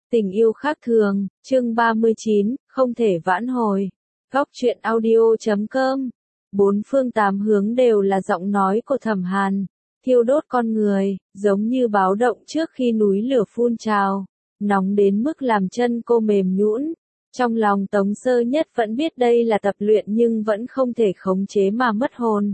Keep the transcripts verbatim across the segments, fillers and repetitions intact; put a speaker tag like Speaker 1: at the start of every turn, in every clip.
Speaker 1: Tình yêu khác thường, chương ba mươi chín, không thể vãn hồi. Góc truyện audio chấm com. Bốn phương tám hướng đều là giọng nói của Thẩm Hàn, thiêu đốt con người, giống như báo động trước khi núi lửa phun trào, nóng đến mức làm chân cô mềm nhũn. Trong lòng Tống Sơ Nhất vẫn biết đây là tập luyện nhưng vẫn không thể khống chế mà mất hồn.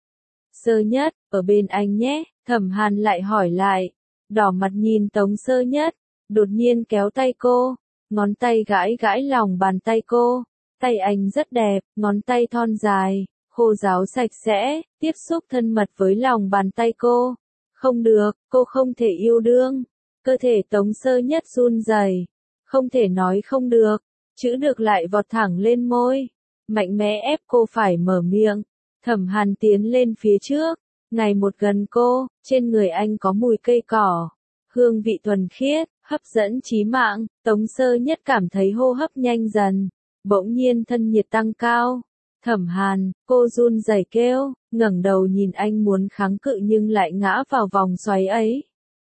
Speaker 1: Sơ Nhất, ở bên anh nhé, Thẩm Hàn lại hỏi lại, đỏ mặt nhìn Tống Sơ Nhất, đột nhiên kéo tay cô, ngón tay gãi gãi lòng bàn tay cô, tay anh rất đẹp, ngón tay thon dài, khô ráo sạch sẽ, tiếp xúc thân mật với lòng bàn tay cô. Không được, cô không thể yêu đương. Cơ thể Tống Sơ Nhất run rẩy, không thể nói không được, chữ được lại vọt thẳng lên môi, mạnh mẽ ép cô phải mở miệng. Thẩm Hàn tiến lên phía trước, ngày một gần cô, trên người anh có mùi cây cỏ, hương vị thuần khiết, hấp dẫn chí mạng. Tống Sơ Nhất cảm thấy hô hấp nhanh dần, bỗng nhiên thân nhiệt tăng cao. Thẩm Hàn, cô run rẩy kêu, ngẩng đầu nhìn anh muốn kháng cự nhưng lại ngã vào vòng xoáy ấy.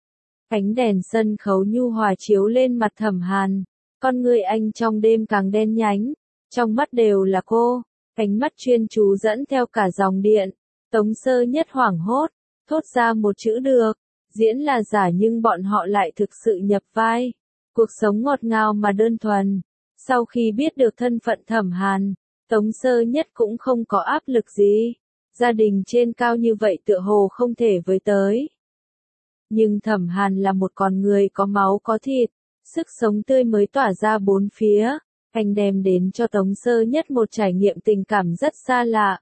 Speaker 1: Ánh đèn sân khấu nhu hòa chiếu lên mặt Thẩm Hàn, con người anh trong đêm càng đen nhánh, trong mắt đều là cô, ánh mắt chuyên chú dẫn theo cả dòng điện. Tống Sơ Nhất hoảng hốt, thốt ra một chữ được, diễn là giả nhưng bọn họ lại thực sự nhập vai. Cuộc sống ngọt ngào mà đơn thuần. Sau khi biết được thân phận Thẩm Hàn, Tống Sơ Nhất cũng không có áp lực gì. Gia đình trên cao như vậy tựa hồ không thể với tới. Nhưng Thẩm Hàn là một con người có máu có thịt, sức sống tươi mới tỏa ra bốn phía. Anh đem đến cho Tống Sơ Nhất một trải nghiệm tình cảm rất xa lạ.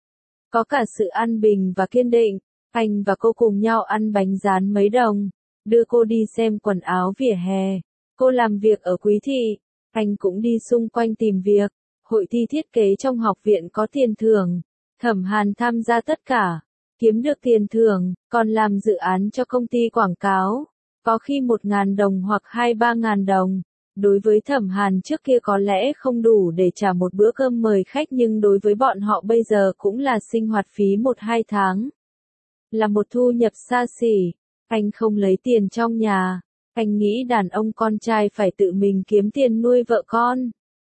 Speaker 1: Có cả sự an bình và kiên định. Anh và cô cùng nhau ăn bánh rán mấy đồng, đưa cô đi xem quần áo vỉa hè. Cô làm việc ở Quý Thị, anh cũng đi xung quanh tìm việc. Hội thi thiết kế trong học viện có tiền thưởng, Thẩm Hàn tham gia tất cả, kiếm được tiền thưởng, còn làm dự án cho công ty quảng cáo, có khi một ngàn đồng hoặc hai ba ngàn đồng. Đối với Thẩm Hàn trước kia có lẽ không đủ để trả một bữa cơm mời khách nhưng đối với bọn họ bây giờ cũng là sinh hoạt phí một hai tháng. Là một thu nhập xa xỉ. Anh không lấy tiền trong nhà, anh nghĩ đàn ông con trai phải tự mình kiếm tiền nuôi vợ con.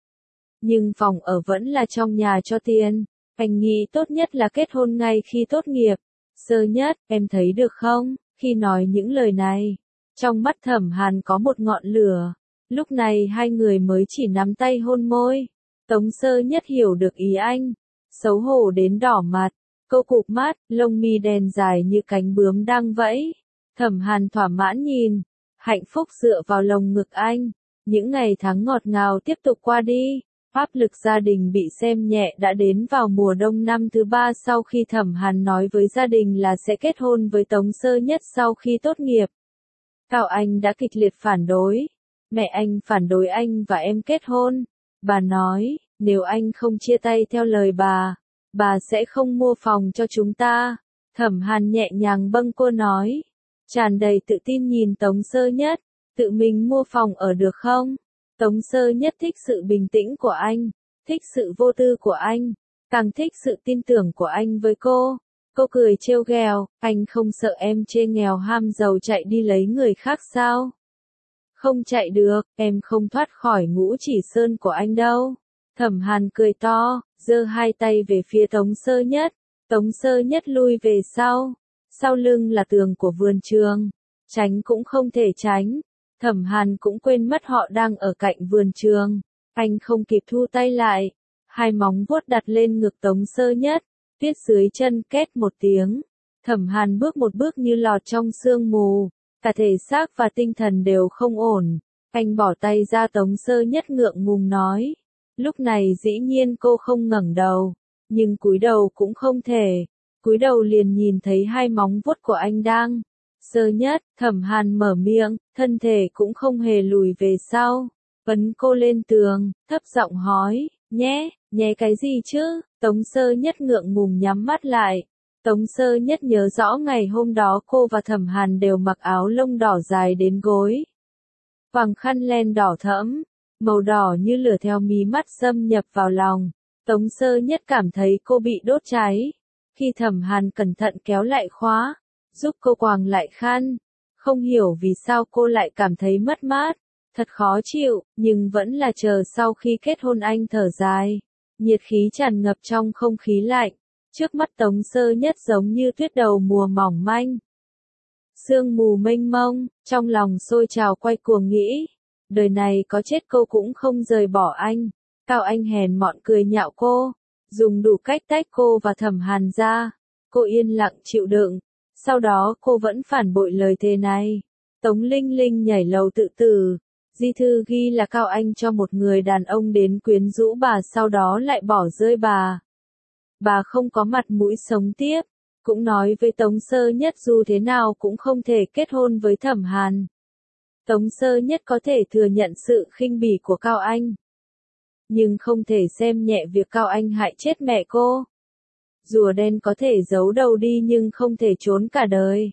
Speaker 1: Nhưng phòng ở vẫn là trong nhà cho tiền, anh nghĩ tốt nhất là kết hôn ngay khi tốt nghiệp. Sơ Nhất, em thấy được không? Khi nói những lời này, trong mắt Thẩm Hàn có một ngọn lửa. Lúc này hai người mới chỉ nắm tay hôn môi. Tống Sơ Nhất hiểu được ý anh, xấu hổ đến đỏ mặt. Cô cụp mắt, lông mi đen dài như cánh bướm đang vẫy. Thẩm Hàn thỏa mãn nhìn, hạnh phúc dựa vào lồng ngực anh. Những ngày tháng ngọt ngào tiếp tục qua đi. Áp lực gia đình bị xem nhẹ đã đến vào mùa đông năm thứ ba sau khi Thẩm Hàn nói với gia đình là sẽ kết hôn với Tống Sơ Nhất sau khi tốt nghiệp. Cao Anh đã kịch liệt phản đối. Mẹ anh phản đối anh và em kết hôn. Bà nói, nếu anh không chia tay theo lời bà, bà sẽ không mua phòng cho chúng ta. Thẩm Hàn nhẹ nhàng bâng cô nói, tràn đầy tự tin nhìn Tống Sơ Nhất, tự mình mua phòng ở được không? Tống Sơ Nhất thích sự bình tĩnh của anh, thích sự vô tư của anh, càng thích sự tin tưởng của anh với cô. Cô cười trêu ghẹo, anh không sợ em chê nghèo ham giàu chạy đi lấy người khác sao? Không chạy được, em không thoát khỏi ngũ chỉ sơn của anh đâu. Thẩm Hàn cười to, giơ hai tay về phía Tống Sơ Nhất. Tống Sơ Nhất lui về sau. Sau lưng là tường của vườn trường. Tránh cũng không thể tránh. Thẩm Hàn cũng quên mất họ đang ở cạnh vườn trường. Anh không kịp thu tay lại. Hai móng vuốt đặt lên ngực Tống Sơ Nhất. Tuyết dưới chân két một tiếng. Thẩm Hàn bước một bước như lọt trong sương mù. Cả thể xác và tinh thần đều không ổn. Anh bỏ tay ra. Tống Sơ Nhất ngượng ngùng nói. Lúc này dĩ nhiên cô không ngẩng đầu, nhưng cúi đầu cũng không thể. Cúi đầu liền nhìn thấy hai móng vuốt của anh đang. Sơ Nhất, Thẩm Hàn mở miệng, thân thể cũng không hề lùi về sau. Ấn cô lên tường, thấp giọng hỏi, nhé, nhé cái gì chứ? Tống Sơ Nhất ngượng ngùng nhắm mắt lại. Tống Sơ Nhất nhớ rõ ngày hôm đó cô và Thẩm Hàn đều mặc áo lông đỏ dài đến gối. Vàng khăn len đỏ thẫm, màu đỏ như lửa theo mí mắt xâm nhập vào lòng. Tống Sơ Nhất cảm thấy cô bị đốt cháy. Khi Thẩm Hàn cẩn thận kéo lại khóa, giúp cô quàng lại khăn. Không hiểu vì sao cô lại cảm thấy mất mát. Thật khó chịu, nhưng vẫn là chờ sau khi kết hôn anh thở dài. Nhiệt khí tràn ngập trong không khí lạnh. Trước mắt Tống Sơ Nhất giống như tuyết đầu mùa mỏng manh. Sương mù mênh mông, trong lòng sôi trào quay cuồng nghĩ. Đời này có chết cô cũng không rời bỏ anh. Cao Anh hèn mọn cười nhạo cô. Dùng đủ cách tách cô và Thẩm Hàn ra. Cô yên lặng chịu đựng. Sau đó cô vẫn phản bội lời thề này. Tống Linh Linh nhảy lầu tự tử. Di thư ghi là Cao Anh cho một người đàn ông đến quyến rũ bà sau đó lại bỏ rơi bà. Bà không có mặt mũi sống tiếp. Cũng nói với Tống Sơ Nhất dù thế nào cũng không thể kết hôn với Thẩm Hàn. Tống Sơ Nhất có thể thừa nhận sự khinh bỉ của Cao Anh. Nhưng không thể xem nhẹ việc Cao Anh hại chết mẹ cô. Rùa đen có thể giấu đầu đi nhưng không thể trốn cả đời.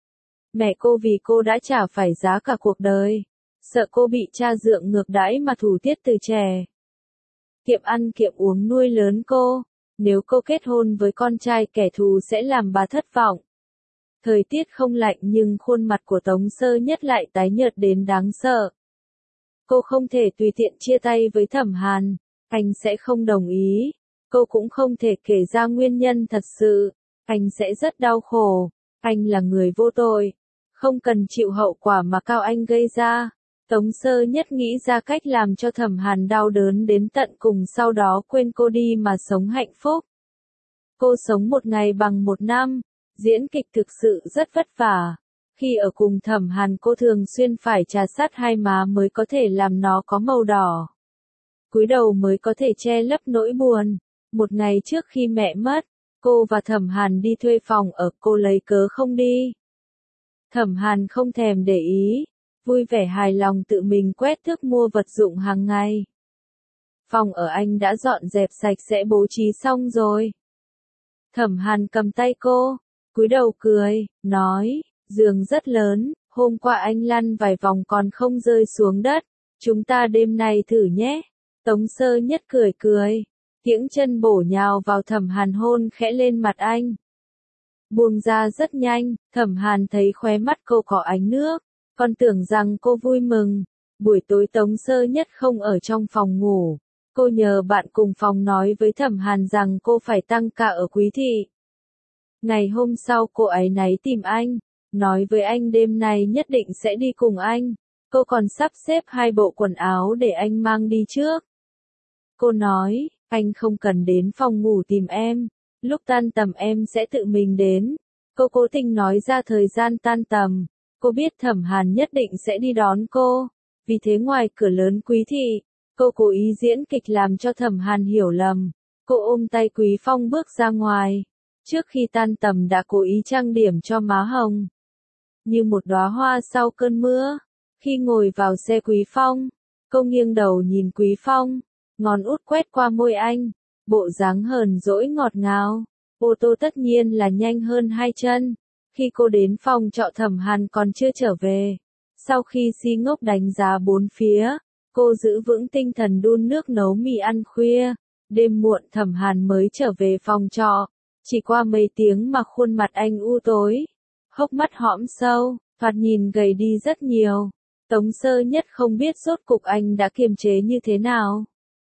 Speaker 1: Mẹ cô vì cô đã trả phải giá cả cuộc đời. Sợ cô bị cha dượng ngược đãi mà thủ tiết từ trẻ. Kiệm ăn kiệm uống nuôi lớn cô. Nếu cô kết hôn với con trai kẻ thù sẽ làm bà thất vọng. Thời tiết không lạnh nhưng khuôn mặt của Tống Sơ Nhất lại tái nhợt đến đáng sợ. Cô không thể tùy tiện chia tay với Thẩm Hàn. Anh sẽ không đồng ý. Cô cũng không thể kể ra nguyên nhân thật sự. Anh sẽ rất đau khổ. Anh là người vô tội. Không cần chịu hậu quả mà Cao Anh gây ra. Tống Sơ Nhất nghĩ ra cách làm cho Thẩm Hàn đau đớn đến tận cùng sau đó quên cô đi mà sống hạnh phúc. Cô sống một ngày bằng một năm. Diễn kịch thực sự rất vất vả. Khi ở cùng Thẩm Hàn cô thường xuyên phải trà sát hai má mới có thể làm nó có màu đỏ. Cúi đầu mới có thể che lấp nỗi buồn. Một ngày trước khi mẹ mất, cô và Thẩm Hàn đi thuê phòng ở, cô lấy cớ không đi. Thẩm Hàn không thèm để ý, vui vẻ hài lòng tự mình quét thước mua vật dụng hàng ngày. Phòng ở anh đã dọn dẹp sạch sẽ bố trí xong rồi. Thẩm Hàn cầm tay cô, cúi đầu cười, nói, giường rất lớn, hôm qua anh lăn vài vòng còn không rơi xuống đất, chúng ta đêm nay thử nhé. Tống Sơ Nhất cười cười, kiễng chân bổ nhào vào Thẩm Hàn hôn khẽ lên mặt anh. Buông ra rất nhanh, Thẩm Hàn thấy khóe mắt cô có ánh nước, còn tưởng rằng cô vui mừng. Buổi tối Tống Sơ Nhất không ở trong phòng ngủ. Cô nhờ bạn cùng phòng nói với Thẩm Hàn rằng cô phải tăng ca ở Quý Thị. Ngày hôm sau cô ấy náy tìm anh, nói với anh đêm nay nhất định sẽ đi cùng anh. Cô còn sắp xếp hai bộ quần áo để anh mang đi trước. Cô nói, anh không cần đến phòng ngủ tìm em, lúc tan tầm em sẽ tự mình đến. Cô cố tình nói ra thời gian tan tầm. Cô biết Thẩm Hàn nhất định sẽ đi đón cô. Vì thế ngoài cửa lớn Quý Thị, cô cố ý diễn kịch làm cho Thẩm Hàn hiểu lầm. Cô ôm tay Quý Phong bước ra ngoài. Trước khi tan tầm đã cố ý trang điểm cho má hồng. Như một đóa hoa sau cơn mưa. Khi ngồi vào xe Quý Phong, cô nghiêng đầu nhìn Quý Phong. Ngón út quét qua môi anh. Bộ dáng hờn dỗi ngọt ngào. Ô tô tất nhiên là nhanh hơn hai chân. Khi cô đến phòng trọ Thẩm Hàn còn chưa trở về. Sau khi si ngốc đánh giá bốn phía, cô giữ vững tinh thần đun nước nấu mì ăn khuya. Đêm muộn Thẩm Hàn mới trở về phòng trọ. Chỉ qua mấy tiếng mà khuôn mặt anh u tối. Hốc mắt hõm sâu, thoạt nhìn gầy đi rất nhiều. Tống Sơ Nhất không biết rốt cục anh đã kiềm chế như thế nào.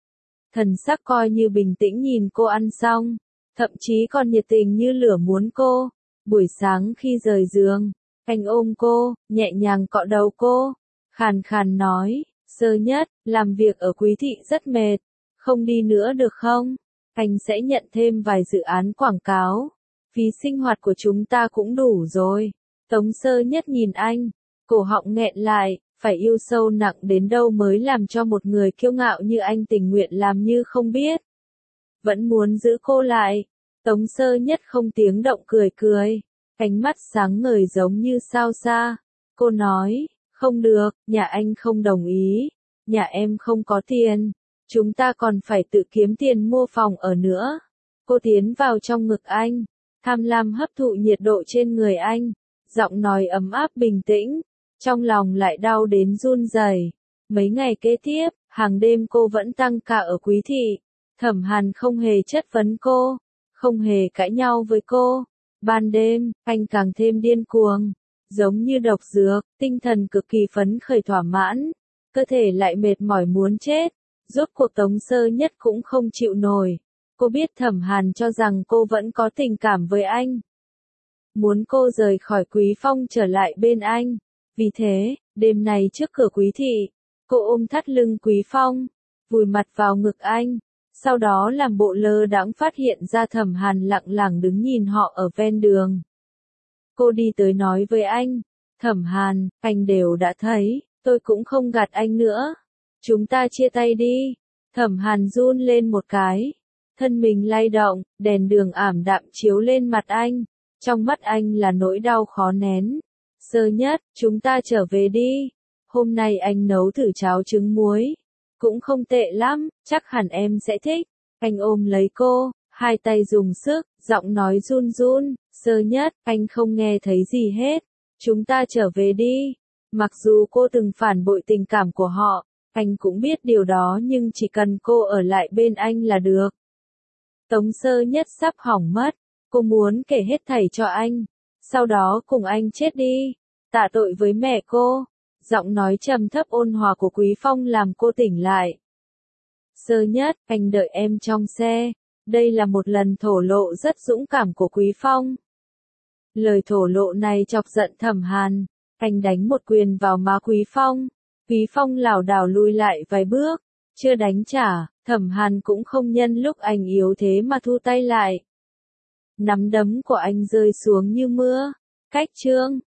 Speaker 1: Thần sắc coi như bình tĩnh nhìn cô ăn xong. Thậm chí còn nhiệt tình như lửa muốn cô. Buổi sáng khi rời giường, anh ôm cô, nhẹ nhàng cọ đầu cô, khàn khàn nói, Sơ Nhất, làm việc ở Quý Thị rất mệt, không đi nữa được không? Anh sẽ nhận thêm vài dự án quảng cáo, phí sinh hoạt của chúng ta cũng đủ rồi. Tống Sơ Nhất nhìn anh, cổ họng nghẹn lại, phải yêu sâu nặng đến đâu mới làm cho một người kiêu ngạo như anh tình nguyện làm như không biết. Vẫn muốn giữ cô lại. Tống Sơ Nhất không tiếng động cười cười, ánh mắt sáng ngời giống như sao xa. Cô nói, không được, nhà anh không đồng ý, nhà em không có tiền, chúng ta còn phải tự kiếm tiền mua phòng ở nữa. Cô tiến vào trong ngực anh, tham lam hấp thụ nhiệt độ trên người anh, giọng nói ấm áp bình tĩnh, trong lòng lại đau đến run rẩy. Mấy ngày kế tiếp, hàng đêm cô vẫn tăng ca ở Quý Thị. Thẩm Hàn không hề chất vấn cô, không hề cãi nhau với cô. Ban đêm, anh càng thêm điên cuồng, giống như độc dược, tinh thần cực kỳ phấn khởi thỏa mãn. cơ thể lại mệt mỏi muốn chết. Rốt cuộc Tống Sơ Nhất cũng không chịu nổi. Cô biết Thẩm Hàn cho rằng cô vẫn có tình cảm với anh. Muốn cô rời khỏi Quý Phong trở lại bên anh. Vì thế, đêm này trước cửa Quý thị, cô ôm thắt lưng Quý Phong, vùi mặt vào ngực anh. Sau đó làm bộ lơ đãng phát hiện ra Thẩm Hàn lặng lặng đứng nhìn họ ở ven đường. Cô đi tới nói với anh, Thẩm Hàn, anh đều đã thấy, tôi cũng không gạt anh nữa. Chúng ta chia tay đi. Thẩm Hàn run lên một cái. Thân mình lay động, đèn đường ảm đạm chiếu lên mặt anh. Trong mắt anh là nỗi đau khó nén. Sơ Nhất, chúng ta trở về đi. Hôm nay anh nấu thử cháo trứng muối. Cũng không tệ lắm, chắc hẳn em sẽ thích. Anh ôm lấy cô, hai tay dùng sức, giọng nói run run. Sơ Nhất, anh không nghe thấy gì hết. Chúng ta trở về đi. Mặc dù cô từng phản bội tình cảm của họ, anh cũng biết điều đó nhưng chỉ cần cô ở lại bên anh là được. Tống Sơ Nhất sắp hỏng mất. Cô muốn kể hết thảy cho anh. Sau đó cùng anh chết đi. Tạ tội với mẹ cô. Giọng nói trầm thấp ôn hòa của Quý Phong làm cô tỉnh lại. Sơ Nhất, anh đợi em trong xe. Đây là một lần thổ lộ rất dũng cảm của Quý Phong. Lời thổ lộ này chọc giận Thẩm Hàn. Anh đánh một quyền vào má Quý Phong. Quý Phong lảo đảo lùi lại vài bước. Chưa đánh trả, Thẩm Hàn cũng không nhân lúc anh yếu thế mà thu tay lại. Nắm đấm của anh rơi xuống như mưa. Cách chương